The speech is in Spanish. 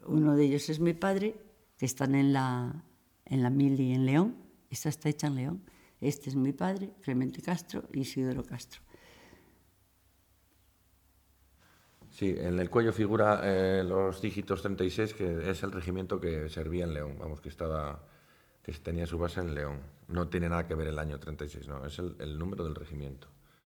Uno de ellos es mi padre, que están en la mili en León. Esta está hecha en León. Este es mi padre, Clemente Castro y Isidoro Castro. Sí, en el cuello figura los dígitos 36, que es el regimiento que servía en León, vamos, que tenía su base en León. No tiene nada que ver el año 36, no, es el número del regimiento.